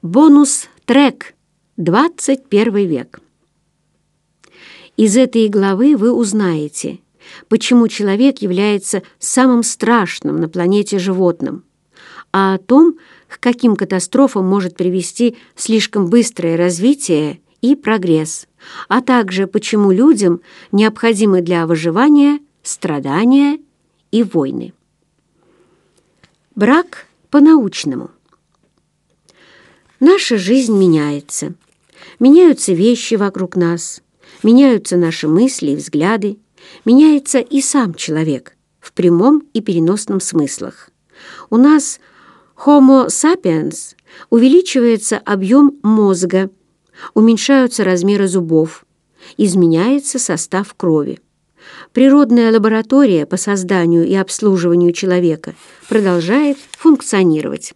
Бонус-трек «21 век». Из этой главы вы узнаете, почему человек является самым страшным на планете животным, а о том, к каким катастрофам может привести слишком быстрое развитие и прогресс, а также почему людям необходимы для выживания страдания и войны. Брак по-научному. Наша жизнь меняется. Меняются вещи вокруг нас, меняются наши мысли и взгляды, меняется и сам человек в прямом и переносном смыслах. У нас Homo sapiens увеличивается объем мозга, уменьшаются размеры зубов, изменяется состав крови. Природная лаборатория по созданию и обслуживанию человека продолжает функционировать.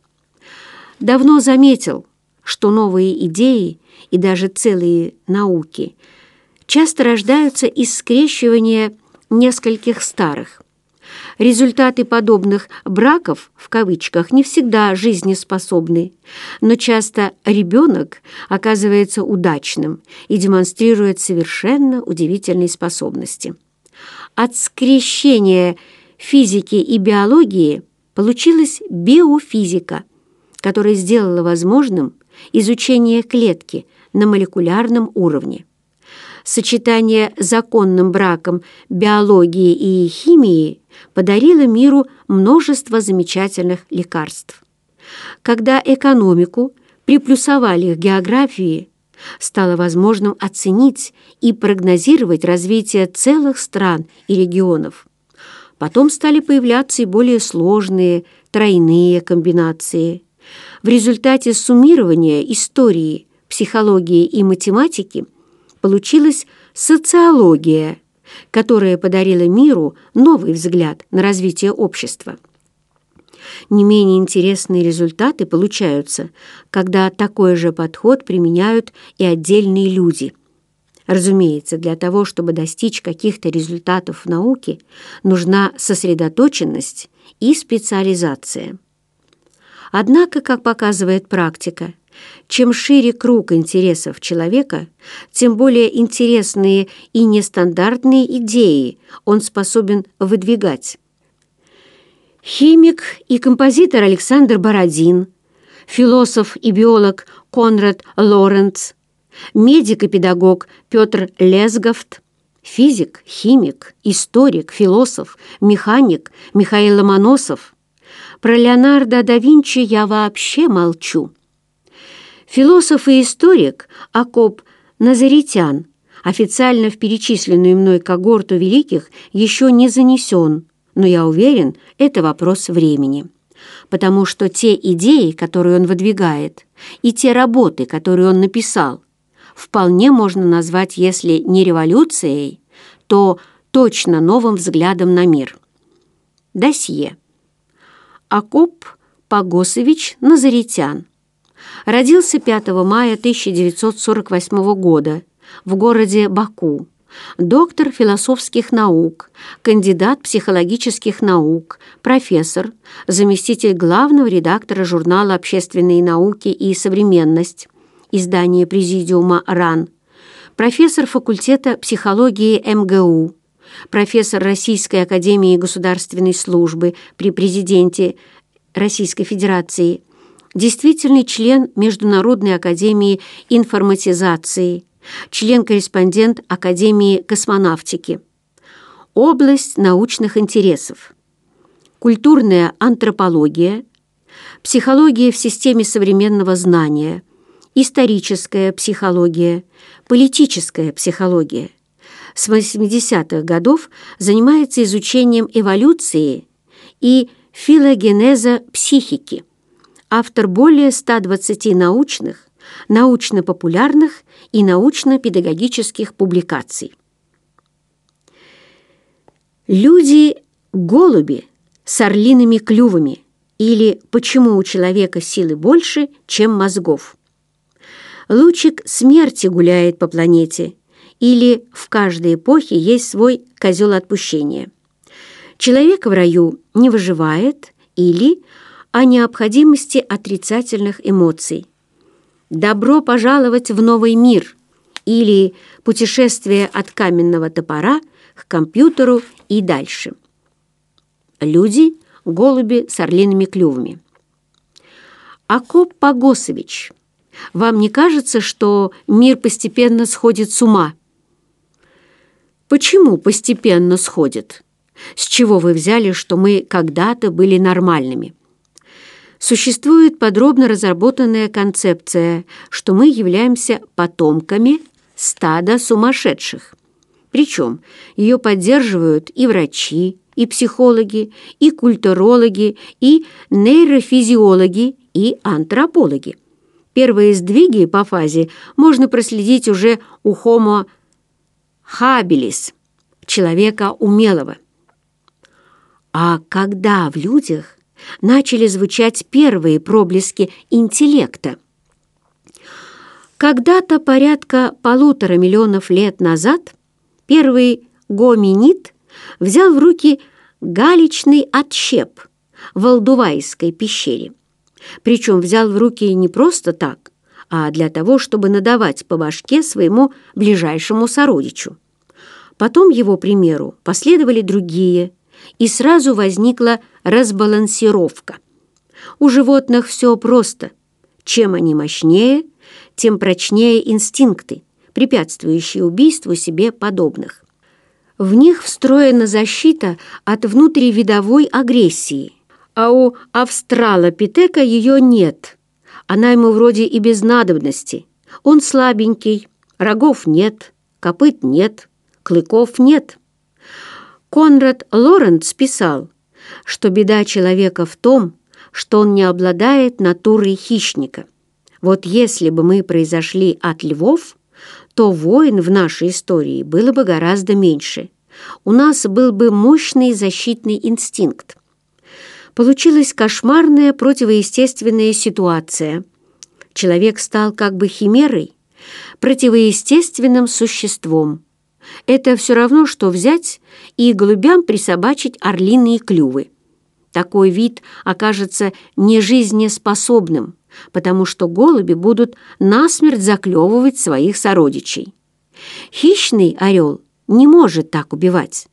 Давно заметил, что новые идеи и даже целые науки часто рождаются из скрещивания нескольких старых. Результаты подобных «браков» в кавычках не всегда жизнеспособны, но часто ребенок оказывается удачным и демонстрирует совершенно удивительные способности. От скрещения физики и биологии получилась биофизика, которая сделала возможным изучение клетки на молекулярном уровне. Сочетание законным браком биологии и химии подарило миру множество замечательных лекарств. Когда экономику приплюсовали к географии, стало возможным оценить и прогнозировать развитие целых стран и регионов. Потом стали появляться и более сложные тройные комбинации. В результате суммирования истории, психологии и математики получилась социология, которая подарила миру новый взгляд на развитие общества. Не менее интересные результаты получаются, когда такой же подход применяют и отдельные люди. Разумеется, для того, чтобы достичь каких-то результатов в науке, нужна сосредоточенность и специализация. Однако, как показывает практика, чем шире круг интересов человека, тем более интересные и нестандартные идеи он способен выдвигать. Химик и композитор Александр Бородин, философ и биолог Конрад Лоренц, медик и педагог Петр Лесговт, физик, химик, историк, философ, механик Михаил Ломоносов. Про Леонардо да Винчи я вообще молчу. Философ и историк Акоп Назаритян официально в перечисленную мной когорту великих еще не занесен, но я уверен, это вопрос времени, потому что те идеи, которые он выдвигает, и те работы, которые он написал, вполне можно назвать, если не революцией, то точно новым взглядом на мир. Досье. Акоп Погосович Назаритян родился 5 мая 1948 года в городе Баку. Доктор философских наук, кандидат психологических наук, профессор, заместитель главного редактора журнала «Общественные науки и современность», издание Президиума РАН, профессор факультета психологии МГУ, профессор Российской академии государственной службы при президенте Российской Федерации, действительный член Международной академии информатизации, член-корреспондент Академии космонавтики. Область научных интересов. Культурная антропология, психология в системе современного знания, историческая психология, политическая психология. С 80-х годов занимается изучением эволюции и филогенеза психики. Автор более 120 научных, научно-популярных и научно-педагогических публикаций. Люди-голуби с орлиными клювами или «Почему у человека силы больше, чем мозгов?» Лучик смерти гуляет по планете или «В каждой эпохе есть свой козел отпущения». Человек в раю не выживает или о необходимости отрицательных эмоций. «Добро пожаловать в новый мир» или «Путешествие от каменного топора к компьютеру и дальше». Люди – голуби с орлиными клювами. Акоп Погосович, вам не кажется, что мир постепенно сходит с ума? Почему постепенно сходит? С чего вы взяли, что мы когда-то были нормальными? Существует подробно разработанная концепция, что мы являемся потомками стада сумасшедших. Причем ее поддерживают и врачи, и психологи, и культурологи, и нейрофизиологи, и антропологи. Первые сдвиги по фазе можно проследить уже у Homo habilis, человека умелого. А когда в людях начали звучать первые проблески интеллекта? Когда-то порядка 1,5 миллиона лет назад первый гоминид взял в руки галечный отщеп в Олдувайской пещере. Причем взял в руки не просто так, а для того, чтобы надавать по башке своему ближайшему сородичу. Потом его примеру последовали другие, и сразу возникла разбалансировка. У животных все просто. Чем они мощнее, тем прочнее инстинкты, препятствующие убийству себе подобных. В них встроена защита от внутривидовой агрессии, а у австралопитека ее нет. Она ему вроде и без надобности. Он слабенький, рогов нет, копыт нет, клыков нет. Конрад Лоренц писал, что беда человека в том, что он не обладает натурой хищника. Вот если бы мы произошли от львов, то войн в нашей истории было бы гораздо меньше. У нас был бы мощный защитный инстинкт. Получилась кошмарная противоестественная ситуация. Человек стал как бы химерой, противоестественным существом. Это все равно, что взять и голубям присобачить орлиные клювы. Такой вид окажется нежизнеспособным, потому что голуби будут насмерть заклевывать своих сородичей. Хищный орел не может так убивать.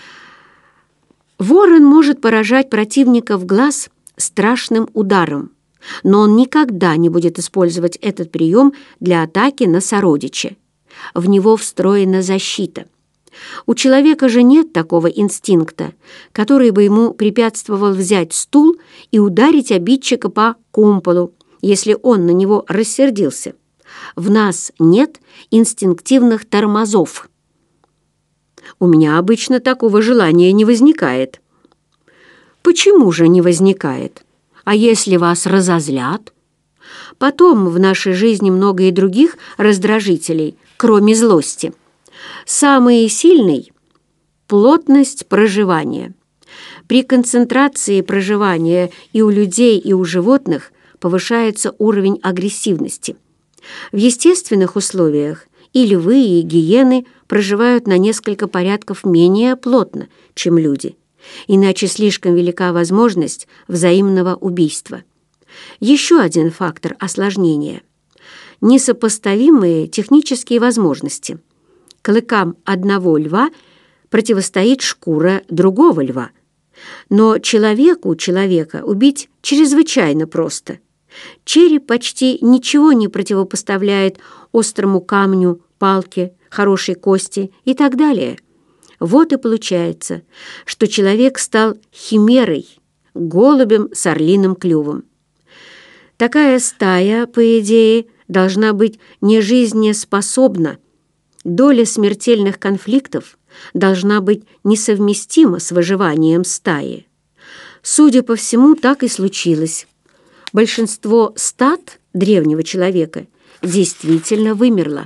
Ворон может поражать противника в глаз страшным ударом, но он никогда не будет использовать этот прием для атаки на сородича. В него встроена защита. У человека же нет такого инстинкта, который бы ему препятствовал взять стул и ударить обидчика по кумполу, если он на него рассердился. В нас нет инстинктивных тормозов. У меня обычно такого желания не возникает. Почему же не возникает? А если вас разозлят? Потом в нашей жизни много и других раздражителей, кроме злости. Самый сильный – плотность проживания. При концентрации проживания и у людей, и у животных повышается уровень агрессивности. В естественных условиях и львы, и гиены проживают на несколько порядков менее плотно, чем люди, иначе слишком велика возможность взаимного убийства. Еще один фактор осложнения – несопоставимые технические возможности. Клыкам одного льва противостоит шкура другого льва. Но человека убить чрезвычайно просто. Череп почти ничего не противопоставляет острому камню, палке, хорошей кости и так далее. Вот и получается, что человек стал химерой, голубем с орлиным клювом. Такая стая, по идее, должна быть нежизнеспособна. Доля смертельных конфликтов должна быть несовместима с выживанием стаи. Судя по всему, так и случилось. Большинство стад древнего человека действительно вымерло.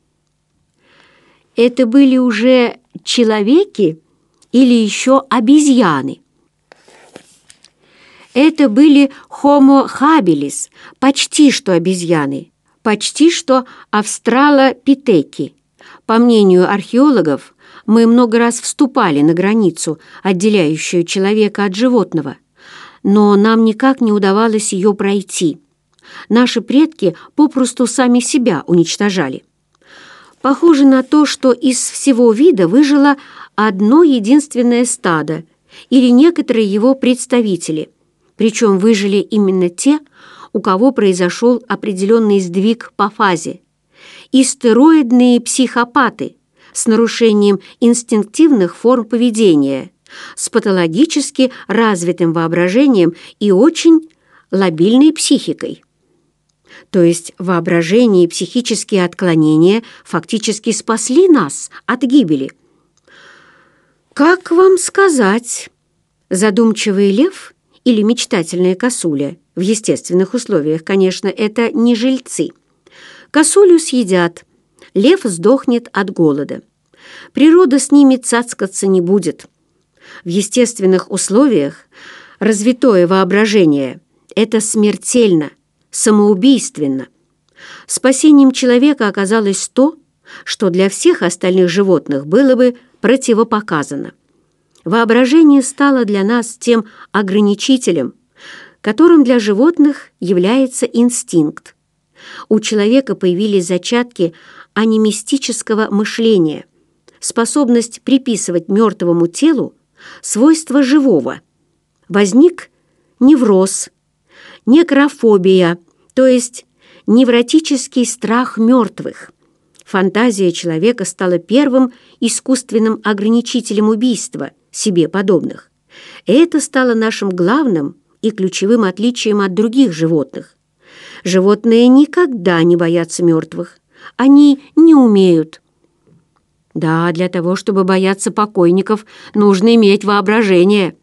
Это были уже человеки или еще обезьяны? Это были Homo habilis, почти что обезьяны, почти что австралопитеки. По мнению археологов, мы много раз вступали на границу, отделяющую человека от животного, но нам никак не удавалось ее пройти. наши предки попросту сами себя уничтожали. Похоже на то, что из всего вида выжило одно единственное стадо или некоторые его представители, причем выжили именно те, у кого произошел определенный сдвиг по фазе. Истероидные психопаты с нарушением инстинктивных форм поведения, с патологически развитым воображением и очень лабильной психикой. То есть воображение и психические отклонения фактически спасли нас от гибели. Как вам сказать, задумчивый лев или мечтательная косуля в естественных условиях, конечно, это не жильцы. Косулю съедят, лев сдохнет от голода. Природа с ними цацкаться не будет. В естественных условиях развитое воображение – это смертельно, самоубийственно. Спасением человека оказалось то, что для всех остальных животных было бы противопоказано. Воображение стало для нас тем ограничителем, которым для животных является инстинкт. У человека появились зачатки анимистического мышления, способность приписывать мертвому телу свойства живого. Возник невроз, некрофобия, то есть невротический страх мертвых. Фантазия человека стала первым искусственным ограничителем убийства себе подобных. И это стало нашим главным и ключевым отличием от других животных. Животные никогда не боятся мертвых. Они не умеют. Да, для того, чтобы бояться покойников, нужно иметь воображение.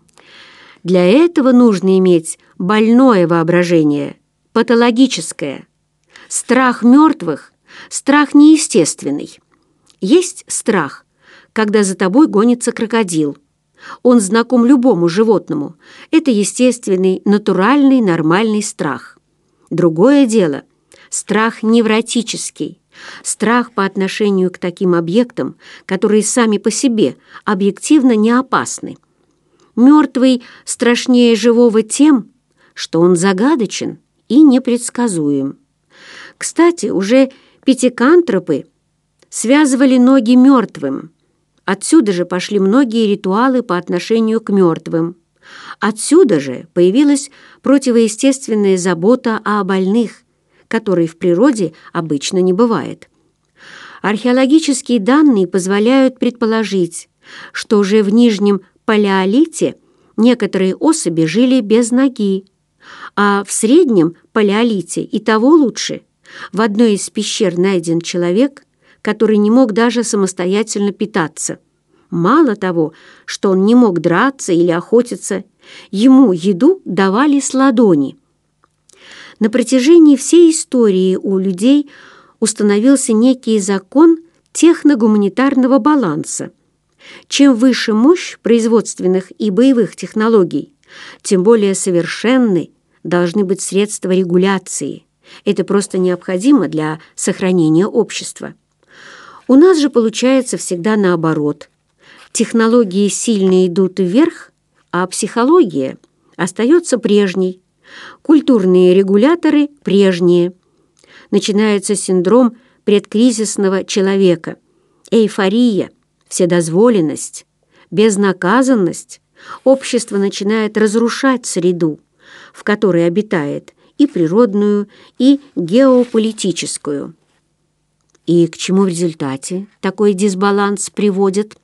Для этого нужно иметь больное воображение, патологическое. Страх мертвых – страх неестественный. Есть страх, когда за тобой гонится крокодил. Он знаком любому животному. Это естественный, натуральный, нормальный страх. Другое дело – страх невротический. Страх по отношению к таким объектам, которые сами по себе объективно не опасны. Мертвый страшнее живого тем, что он загадочен и непредсказуем. Кстати, уже пятикантропы связывали ноги мертвым. Отсюда же пошли многие ритуалы по отношению к мертвым. Отсюда же появилась противоестественная забота о больных, которой в природе обычно не бывает. Археологические данные позволяют предположить, что уже в Нижнем Палеолите некоторые особи жили без ноги, а в Среднем Палеолите и того лучше. В одной из пещер найден человек, который не мог даже самостоятельно питаться. Мало того, что он не мог драться или охотиться, ему еду давали с ладони. На протяжении всей истории у людей установился некий закон техногуманитарного баланса. Чем выше мощь производственных и боевых технологий, тем более совершенны должны быть средства регуляции. Это просто необходимо для сохранения общества. У нас же получается всегда наоборот. Технологии сильно идут вверх, а психология остается прежней. Культурные регуляторы прежние. Начинается синдром предкризисного человека, эйфория, вседозволенность, безнаказанность. Общество начинает разрушать среду, в которой обитает, и природную, и геополитическую. И к чему в результате такой дисбаланс приводит?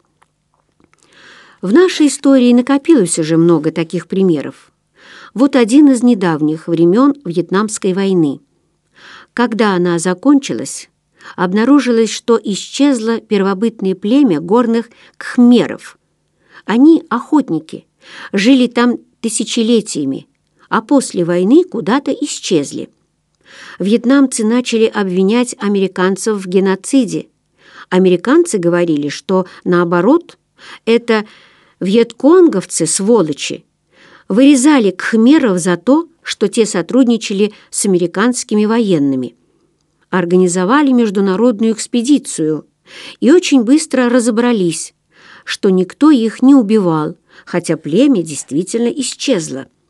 В нашей истории накопилось уже много таких примеров. Вот один из недавних времен Вьетнамской войны. Когда она закончилась, обнаружилось, что исчезло первобытное племя горных кхмеров. Они охотники, жили там тысячелетиями, а после войны куда-то исчезли. Вьетнамцы начали обвинять американцев в геноциде. Американцы говорили, что наоборот, это вьетконговцы, сволочи, вырезали кхмеров за то, что те сотрудничали с американскими военными. Организовали международную экспедицию и очень быстро разобрались, что никто их не убивал, хотя племя действительно исчезло.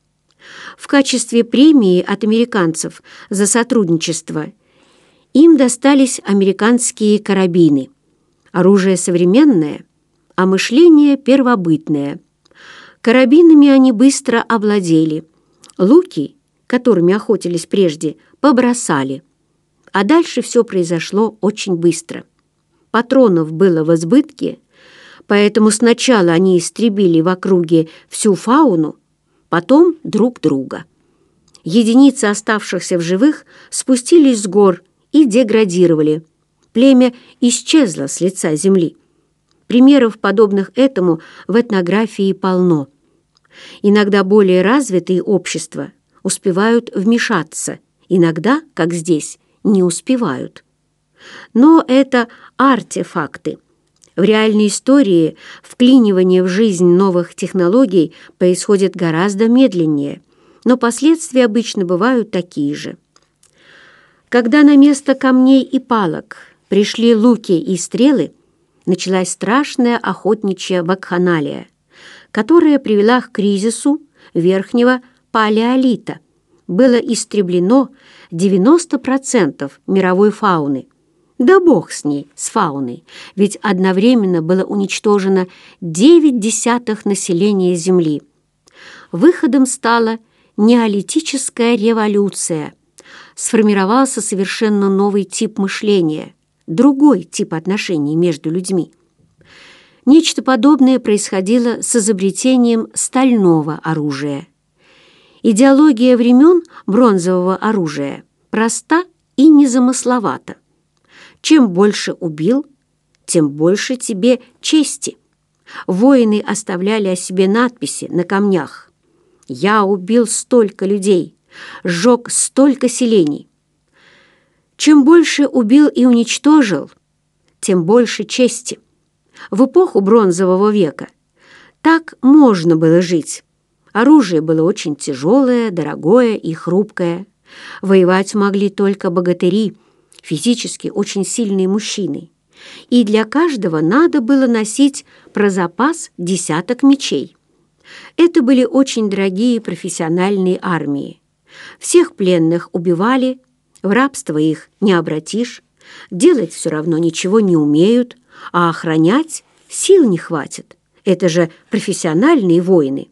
В качестве премии от американцев за сотрудничество им достались американские карабины. Оружие современное, а мышление первобытное. Карабинами они быстро овладели. Луки, которыми охотились прежде, побросали. А дальше все произошло очень быстро. Патронов было в избытке, поэтому сначала они истребили в округе всю фауну, потом друг друга. Единицы оставшихся в живых спустились с гор и деградировали. Племя исчезло с лица земли. Примеров, подобных этому, в этнографии полно. Иногда более развитые общества успевают вмешаться, иногда, как здесь, не успевают. Но это артефакты. В реальной истории вклинивание в жизнь новых технологий происходит гораздо медленнее, но последствия обычно бывают такие же. Когда на место камней и палок пришли луки и стрелы, началась страшная охотничья вакханалия, которая привела к кризису верхнего палеолита. Было истреблено 90% мировой фауны. Да бог с ней, с фауной, ведь одновременно было уничтожено 0,9 населения Земли. Выходом стала неолитическая революция. Сформировался совершенно новый тип мышления, другой тип отношений между людьми. Нечто подобное происходило с изобретением стального оружия. Идеология времен бронзового оружия проста и незамысловата. Чем больше убил, тем больше тебе чести. Воины оставляли о себе надписи на камнях. «Я убил столько людей, сжег столько селений». Чем больше убил и уничтожил, тем больше чести. В эпоху Бронзового века так можно было жить. Оружие было очень тяжелое, дорогое и хрупкое. Воевать могли только богатыри, физически очень сильные мужчины. И для каждого надо было носить про запас 10 мечей. Это были очень дорогие профессиональные армии. Всех пленных убивали, в рабство их не обратишь, делать все равно ничего не умеют, а охранять сил не хватит. Это же профессиональные воины.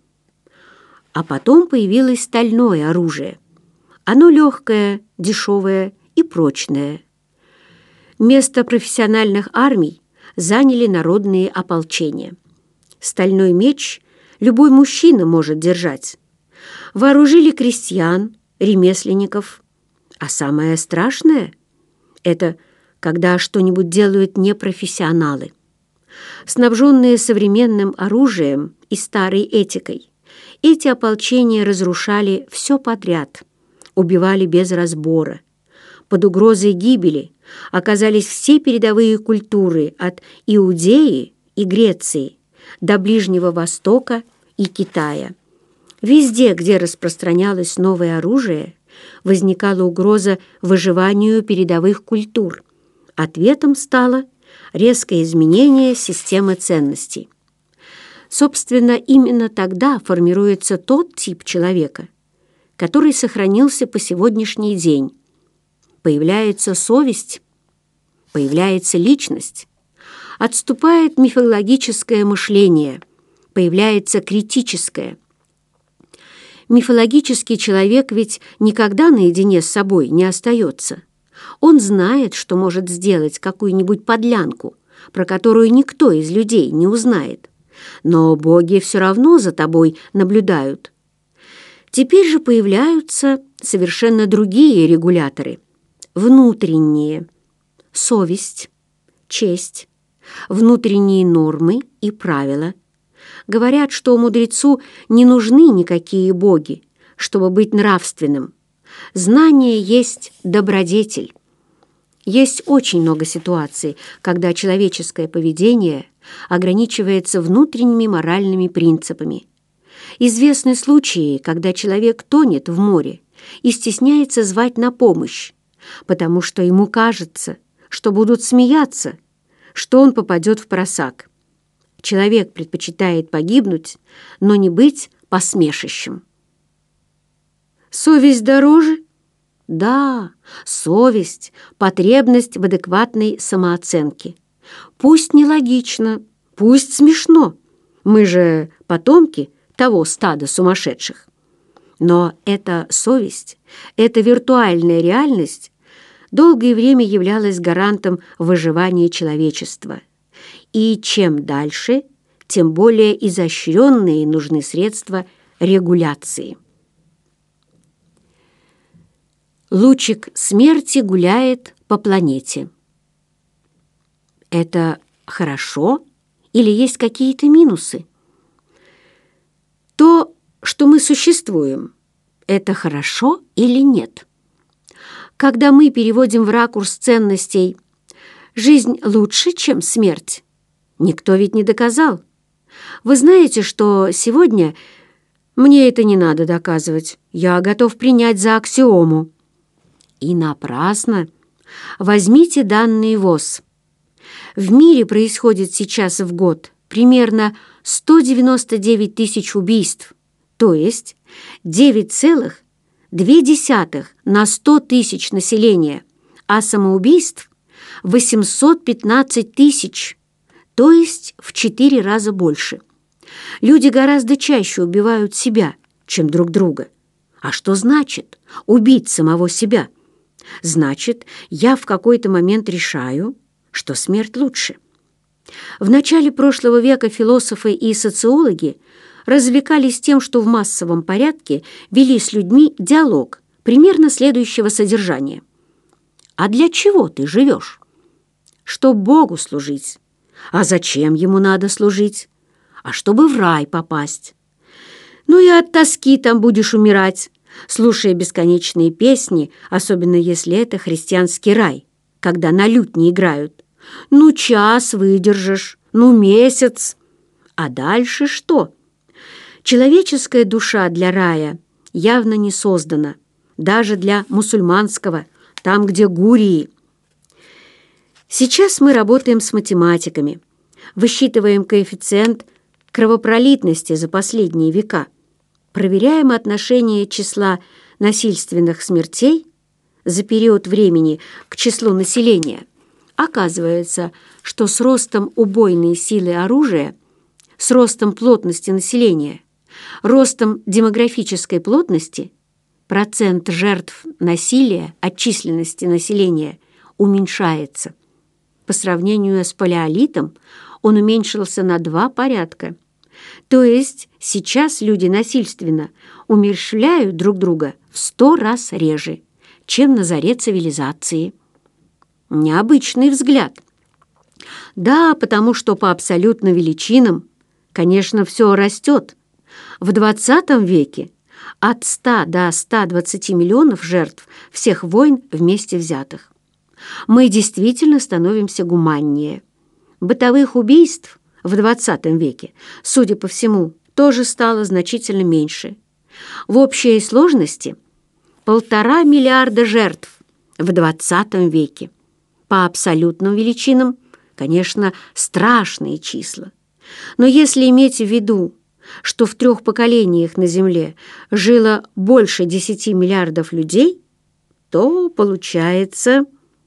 А потом появилось стальное оружие. Оно легкое, дешевое и прочное. Место профессиональных армий заняли народные ополчения. Стальной меч любой мужчина может держать. Вооружили крестьян, ремесленников. А самое страшное – это когда что-нибудь делают непрофессионалы. Снабженные современным оружием и старой этикой, эти ополчения разрушали все подряд, убивали без разбора. Под угрозой гибели оказались все передовые культуры от Иудеи и Греции до Ближнего Востока и Китая. Везде, где распространялось новое оружие, возникала угроза выживанию передовых культур. Ответом стало резкое изменение системы ценностей. Собственно, именно тогда формируется тот тип человека, который сохранился по сегодняшний день. Появляется совесть, появляется личность, отступает мифологическое мышление, появляется критическое. Мифологический человек ведь никогда наедине с собой не остается. Он знает, что может сделать какую-нибудь подлянку, про которую никто из людей не узнает. Но боги все равно за тобой наблюдают. Теперь же появляются совершенно другие регуляторы, внутренние: совесть, честь, внутренние нормы и правила. Говорят, что мудрецу не нужны никакие боги, чтобы быть нравственным. Знание есть добродетель. Есть очень много ситуаций, когда человеческое поведение ограничивается внутренними моральными принципами. Известны случаи, когда человек тонет в море и стесняется звать на помощь, потому что ему кажется, что будут смеяться, что он попадет в просак. Человек предпочитает погибнуть, но не быть посмешищем. Совесть дороже? Да, совесть, потребность в адекватной самооценке. Пусть нелогично, пусть смешно. Мы же потомки того стада сумасшедших. Но эта совесть, эта виртуальная реальность долгое время являлась гарантом выживания человечества. И чем дальше, тем более изощренные нужны средства регуляции. Лучик смерти гуляет по планете. Это хорошо или есть какие-то минусы? То, что мы существуем, это хорошо или нет? Когда мы переводим в ракурс ценностей «жизнь лучше, чем смерть», никто ведь не доказал. Вы знаете, что сегодня мне это не надо доказывать, я готов принять за аксиому. И напрасно. Возьмите данные ВОЗ. В мире происходит сейчас в год примерно 199 тысяч убийств, то есть 9,2 на 100 тысяч населения, а самоубийств 815 тысяч, то есть в 4 раза больше. Люди гораздо чаще убивают себя, чем друг друга. А что значит убить самого себя? Значит, я в какой-то момент решаю, что смерть лучше. В начале прошлого века философы и социологи развлекались тем, что в массовом порядке вели с людьми диалог примерно следующего содержания. «А для чего ты живешь?» «Чтоб Богу служить». «А зачем ему надо служить?» «А чтобы в рай попасть». «Ну и от тоски там будешь умирать, слушая бесконечные песни, особенно если это христианский рай, когда на лютне играют. Ну, час выдержишь, ну, месяц. А дальше что? Человеческая душа для рая явно не создана, даже для мусульманского, там, где гурии. Сейчас мы работаем с математиками, высчитываем коэффициент кровопролитности за последние века, проверяем отношение числа насильственных смертей за период времени к числу населения. Оказывается, что с ростом убойной силы оружия, с ростом плотности населения, ростом демографической плотности, процент жертв насилия от численности населения уменьшается. По сравнению с палеолитом он уменьшился на 2 порядка. То есть сейчас люди насильственно умерщвляют друг друга в 100 раз реже, чем на заре цивилизации. Необычный взгляд. Да, потому что по абсолютным величинам, конечно, все растет. В 20 веке от 100 до 120 миллионов жертв всех войн вместе взятых. Мы действительно становимся гуманнее. Бытовых убийств в 20 веке, судя по всему, тоже стало значительно меньше. В общей сложности 1,5 миллиарда жертв в 20 веке. По абсолютным величинам, конечно, страшные числа. Но если иметь в виду, что в 3 поколениях на Земле жило больше 10 миллиардов людей, то получается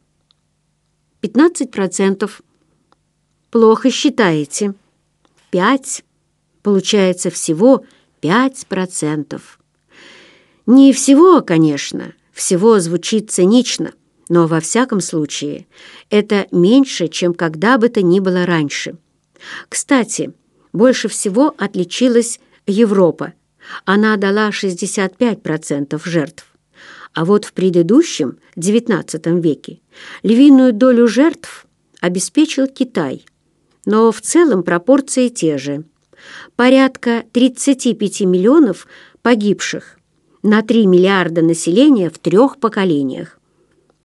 15%. Плохо считаете. 5. Получается всего 5%. Не всего, конечно, всего звучит цинично, но во всяком случае это меньше, чем когда бы то ни было раньше. Кстати, больше всего отличилась Европа. Она дала 65% жертв. А вот в предыдущем, XIX веке, львиную долю жертв обеспечил Китай. Но в целом пропорции те же. Порядка 35 миллионов погибших на 3 миллиарда населения в 3 поколениях.